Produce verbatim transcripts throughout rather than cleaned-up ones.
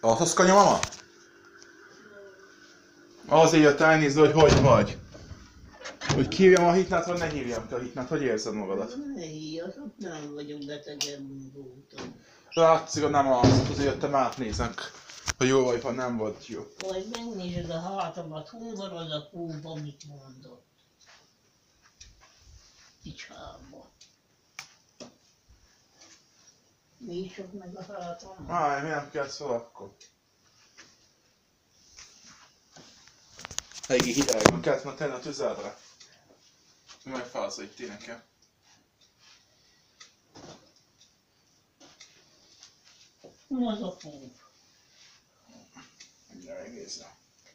Alszaszkanya mama? Azért jött elnézni, hogy hogy vagy. Hogy kihívjam a hitnát, vagy ne hívjam ki a hitnát, hogy érzed magadat? Ne hívjatok, nem vagyok betegen voltam. Látszik, hogy nem alszott, azért jöttem átnézek, hogy jó vagy, ha nem volt jó. Majd megnézed a hátamat, hol van az a kúp, amit mondott. Picsába. Nyissuk meg a hátamat. Áj, mi nem kell szól akkor. Eléggé hideg van, kellett már tenni a tüzeldre. Megfázza itt én nekem. Mi az a kúp? Mindjárt megnézem.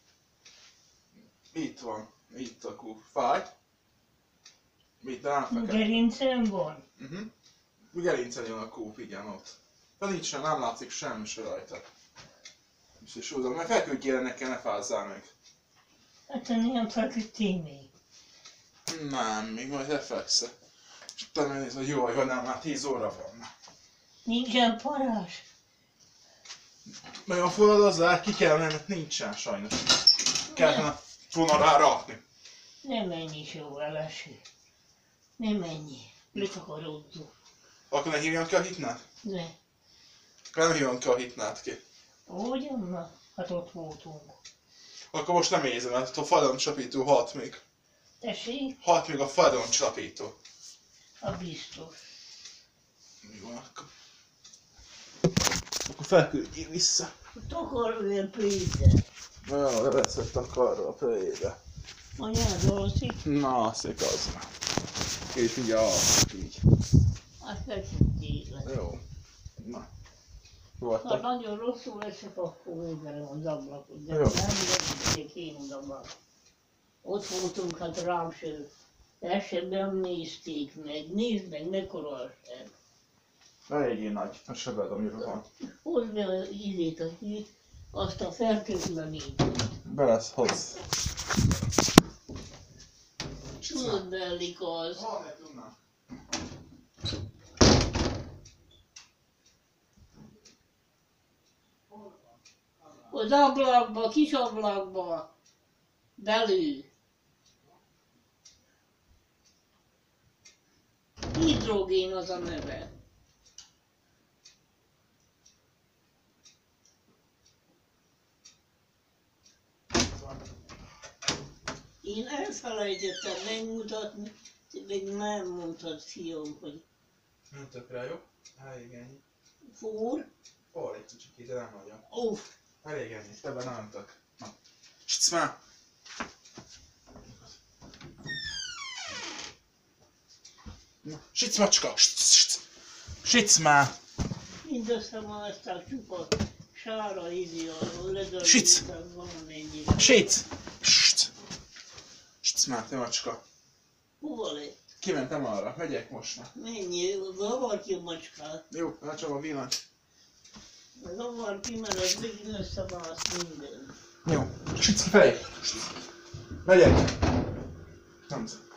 Itt van, itt a kúp. Fáj? Itt, de nem fekete. Gerincem van? Uh-huh. Gerincen jön a kúp, igen, ott. De nincs sem, nem látszik semmi se rajta. És is oda, mert feküdjél nekem, ne fázzál meg. Hát te nem feküdtél még. Nem, még majd lefekszek. És utána nézd, hogy jó vagy, vagy nem, már tíz óra van. Nincsen parás? Meg a forradozzál, ki kell menni, nincsen sajnos. Kellene volna rá rakni. Nem ennyi jó eleső. Nem ennyi. Letakarodtuk. Akkor ne hívjam ki a hitnát? Ne. Nem hívjam ki a hitnát ki. Ugyan na? Hát ott voltunk. Akkor most nem érzem, mert a fadoncsapító hat még. Tessék? Hat még a fadoncsapító. A biztos. Jó, akkor. Akkor felküldjél vissza. Takarvél pénzet. Jó, leveszett a karra a fejébe. Anyád alszik? Na, szék az már. És mindjárt alszik így. Hát feküdjél le. Jó. Na. Ha Voltak. nagyon rosszul leszek, akkor újra az ablakot. De Jó. nem megyek én oda. Ott voltunk, hát rám se. Ezt sem nem nézték meg. Nézd meg, mekkora a seb. Eléggé nagy a sebed, amiről van. Hozd be az ízét a hűt, azt a fertőtlenítőt. Be lesz hoz. Tudod, bellik az. Ha, ne tudnám. Az ablakba, kis ablakba. Belül. Hidrogén az a neve. Én elfelejtettem megmutatni, te még nem mondtad, fiam, hogy Nem tökre jó. Elég ennyi. fúr. Hol egy kicsit, de nem nagyon. Uff, Elég ennyi, ebben nem tök. Na. Sicc már! Sicc macska! Sicc már! mindössze ma ezt a csupa sára ízi a Sic! ledöltben valamennyi. Sicc! Sicc már, te macska! Hova lett? Kimentem arra, megyek most már. Mennyi? Zavar ki a macskát. Jó, elcsom a villany. Zavar ki, mert az végig összeválaszt minden. Jó, sicc ki felé! Megyek! Nem